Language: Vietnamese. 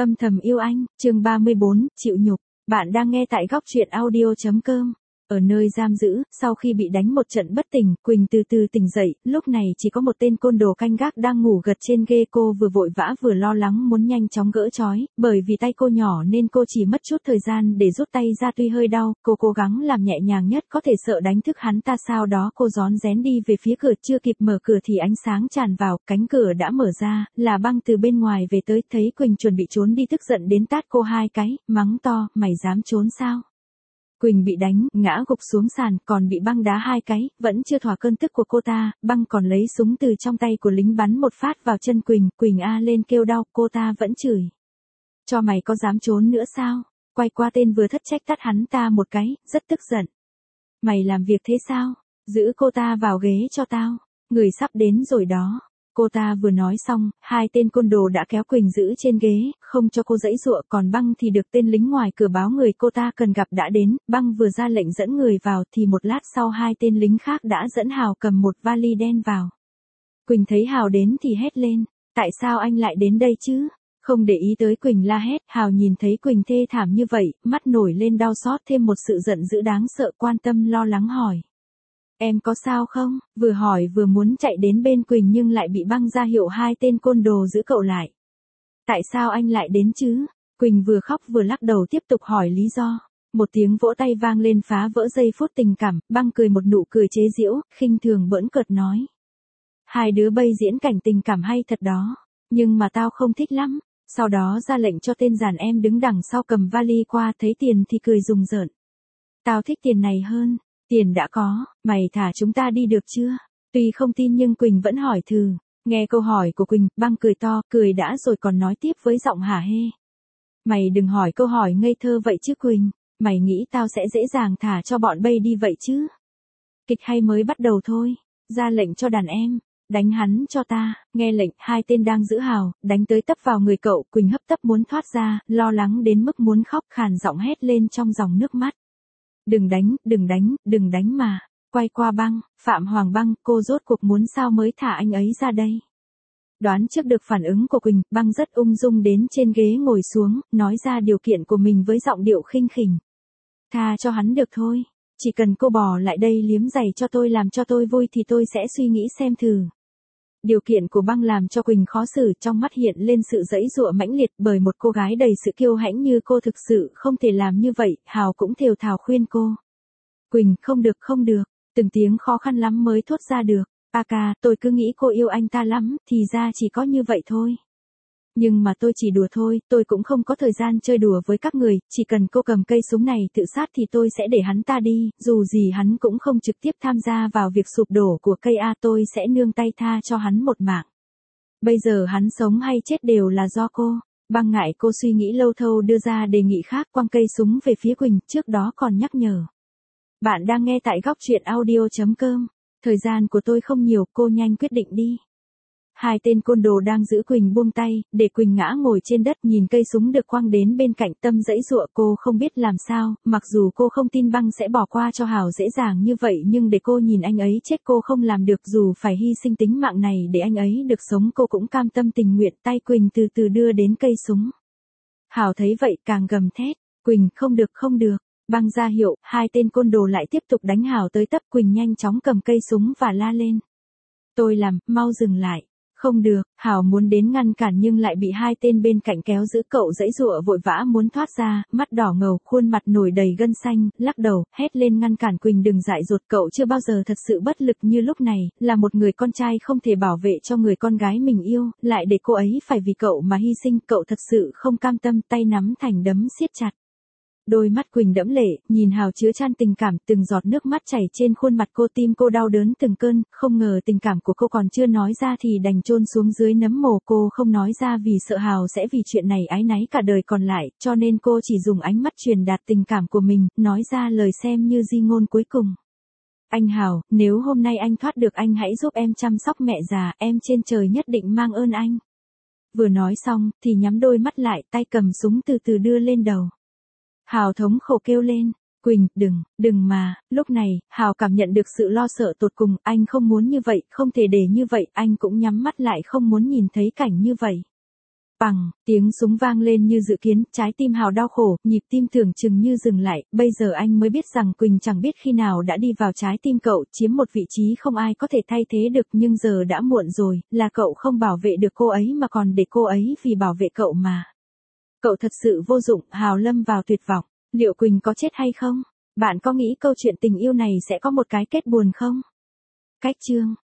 Âm thầm yêu anh, chương 34, chịu nhục. Bạn đang nghe tại góc truyện audio.com. Ở nơi giam giữ, sau khi bị đánh một trận bất tỉnh, Quỳnh từ từ tỉnh dậy, lúc này chỉ có một tên côn đồ canh gác đang ngủ gật trên ghê, cô vừa vội vã vừa lo lắng muốn nhanh chóng gỡ trói, bởi vì tay cô nhỏ nên cô chỉ mất chút thời gian để rút tay ra, tuy hơi đau, cô cố gắng làm nhẹ nhàng nhất có thể sợ đánh thức hắn ta, sau đó cô rón rén đi về phía cửa, chưa kịp mở cửa thì ánh sáng tràn vào, cánh cửa đã mở ra, là Băng từ bên ngoài về tới, thấy Quỳnh chuẩn bị trốn đi tức giận đến tát cô hai cái, mắng to, mày dám trốn sao? Quỳnh bị đánh, ngã gục xuống sàn, còn bị Băng đá hai cái, vẫn chưa thỏa cơn tức của cô ta, Băng còn lấy súng từ trong tay của lính bắn một phát vào chân Quỳnh, Quỳnh a lên kêu đau, cô ta vẫn chửi. Cho mày có dám trốn nữa sao? Quay qua tên vừa thất trách tát hắn ta một cái, rất tức giận. Mày làm việc thế sao? Giữ cô ta vào ghế cho tao, người sắp đến rồi đó. Cô ta vừa nói xong, hai tên côn đồ đã kéo Quỳnh giữ trên ghế, không cho cô giãy giụa, còn Băng thì được tên lính ngoài cửa báo người cô ta cần gặp đã đến, Băng vừa ra lệnh dẫn người vào thì một lát sau hai tên lính khác đã dẫn Hào cầm một vali đen vào. Quỳnh thấy Hào đến thì hét lên, tại sao anh lại đến đây chứ? Không để ý tới Quỳnh la hét, Hào nhìn thấy Quỳnh thê thảm như vậy, mắt nổi lên đau xót, thêm một sự giận dữ đáng sợ, quan tâm lo lắng hỏi. Em có sao không? Vừa hỏi vừa muốn chạy đến bên Quỳnh nhưng lại bị Băng ra hiệu hai tên côn đồ giữ cậu lại. Tại sao anh lại đến chứ? Quỳnh vừa khóc vừa lắc đầu tiếp tục hỏi lý do. Một tiếng vỗ tay vang lên phá vỡ giây phút tình cảm, Băng cười một nụ cười chế giễu, khinh thường bỡn cợt nói. Hai đứa bây diễn cảnh tình cảm hay thật đó, nhưng mà tao không thích lắm. Sau đó ra lệnh cho tên giàn em đứng đằng sau cầm vali qua, thấy tiền thì cười rùng rợn. Tao thích tiền này hơn. Tiền đã có, mày thả chúng ta đi được chưa? Tuy không tin nhưng Quỳnh vẫn hỏi thử. Nghe câu hỏi của Quỳnh, Băng cười to, cười đã rồi còn nói tiếp với giọng hả hê. Mày đừng hỏi câu hỏi ngây thơ vậy chứ Quỳnh, mày nghĩ tao sẽ dễ dàng thả cho bọn bay đi vậy chứ? Kịch hay mới bắt đầu thôi, ra lệnh cho đàn em, đánh hắn cho ta. Nghe lệnh, hai tên đang giữ Hào, đánh tới tấp vào người cậu, Quỳnh hấp tấp muốn thoát ra, lo lắng đến mức muốn khóc, khàn giọng hét lên trong dòng nước mắt. Đừng đánh, đừng đánh, đừng đánh mà. Quay qua Băng, Phạm Hoàng Băng, cô rốt cuộc muốn sao mới thả anh ấy ra đây? Đoán trước được phản ứng của Quỳnh, Băng rất ung dung đến trên ghế ngồi xuống, nói ra điều kiện của mình với giọng điệu khinh khỉnh. Tha cho hắn được thôi, chỉ cần cô bò lại đây liếm giày cho tôi làm cho tôi vui thì tôi sẽ suy nghĩ xem thử. Điều kiện của Băng làm cho Quỳnh khó xử, trong mắt hiện lên sự giãy giụa mãnh liệt, bởi một cô gái đầy sự kiêu hãnh như cô thực sự không thể làm như vậy. Hào cũng thều thào khuyên cô. Quỳnh, không được không được, từng tiếng khó khăn lắm mới thốt ra được. A ca, tôi cứ nghĩ cô yêu anh ta lắm, thì ra chỉ có như vậy thôi. Nhưng mà tôi chỉ đùa thôi, tôi cũng không có thời gian chơi đùa với các người, chỉ cần cô cầm cây súng này tự sát thì tôi sẽ để hắn ta đi, dù gì hắn cũng không trực tiếp tham gia vào việc sụp đổ của cây A, tôi sẽ nương tay tha cho hắn một mạng. Bây giờ hắn sống hay chết đều là do cô. Băng ngại cô suy nghĩ lâu thâu đưa ra đề nghị khác, quăng cây súng về phía Quỳnh, trước đó còn nhắc nhở. Bạn đang nghe tại góc truyện audio.com, thời gian của tôi không nhiều, cô nhanh quyết định đi. Hai tên côn đồ đang giữ Quỳnh buông tay, để Quỳnh ngã ngồi trên đất, nhìn cây súng được quăng đến bên cạnh, tâm giãy giụa, cô không biết làm sao, mặc dù cô không tin Băng sẽ bỏ qua cho Hào dễ dàng như vậy nhưng để cô nhìn anh ấy chết cô không làm được, dù phải hy sinh tính mạng này để anh ấy được sống cô cũng cam tâm tình nguyện. Tay Quỳnh từ từ đưa đến cây súng. Hào thấy vậy càng gầm thét, Quỳnh, không được không được. Băng ra hiệu, hai tên côn đồ lại tiếp tục đánh Hào tới tấp, Quỳnh nhanh chóng cầm cây súng và la lên. Tôi làm, mau dừng lại. Không được, Hào muốn đến ngăn cản nhưng lại bị hai tên bên cạnh kéo giữ, cậu giãy giụa vội vã muốn thoát ra, mắt đỏ ngầu, khuôn mặt nổi đầy gân xanh, lắc đầu, hét lên ngăn cản Quỳnh đừng dại dột, cậu chưa bao giờ thật sự bất lực như lúc này, là một người con trai không thể bảo vệ cho người con gái mình yêu, lại để cô ấy phải vì cậu mà hy sinh, cậu thật sự không cam tâm, tay nắm thành đấm siết chặt. Đôi mắt Quỳnh đẫm lệ, nhìn Hào chứa chan tình cảm, từng giọt nước mắt chảy trên khuôn mặt cô, tim cô đau đớn từng cơn, không ngờ tình cảm của cô còn chưa nói ra thì đành chôn xuống dưới nấm mồ, cô không nói ra vì sợ Hào sẽ vì chuyện này áy náy cả đời còn lại, cho nên cô chỉ dùng ánh mắt truyền đạt tình cảm của mình, nói ra lời xem như di ngôn cuối cùng. Anh Hào, nếu hôm nay anh thoát được anh hãy giúp em chăm sóc mẹ già, em trên trời nhất định mang ơn anh. Vừa nói xong, thì nhắm đôi mắt lại, tay cầm súng từ từ đưa lên đầu. Hào thống khổ kêu lên, Quỳnh, đừng mà, lúc này, Hào cảm nhận được sự lo sợ tột cùng, anh không muốn như vậy, không thể để như vậy, anh cũng nhắm mắt lại không muốn nhìn thấy cảnh như vậy. Bằng, tiếng súng vang lên như dự kiến, trái tim Hào đau khổ, nhịp tim tưởng chừng như dừng lại, bây giờ anh mới biết rằng Quỳnh chẳng biết khi nào đã đi vào trái tim cậu, chiếm một vị trí không ai có thể thay thế được, nhưng giờ đã muộn rồi, là cậu không bảo vệ được cô ấy mà còn để cô ấy vì bảo vệ cậu mà. Cậu thật sự vô dụng, Hào lâm vào tuyệt vọng, liệu Quỳnh có chết hay không? Bạn có nghĩ câu chuyện tình yêu này sẽ có một cái kết buồn không? Cách chương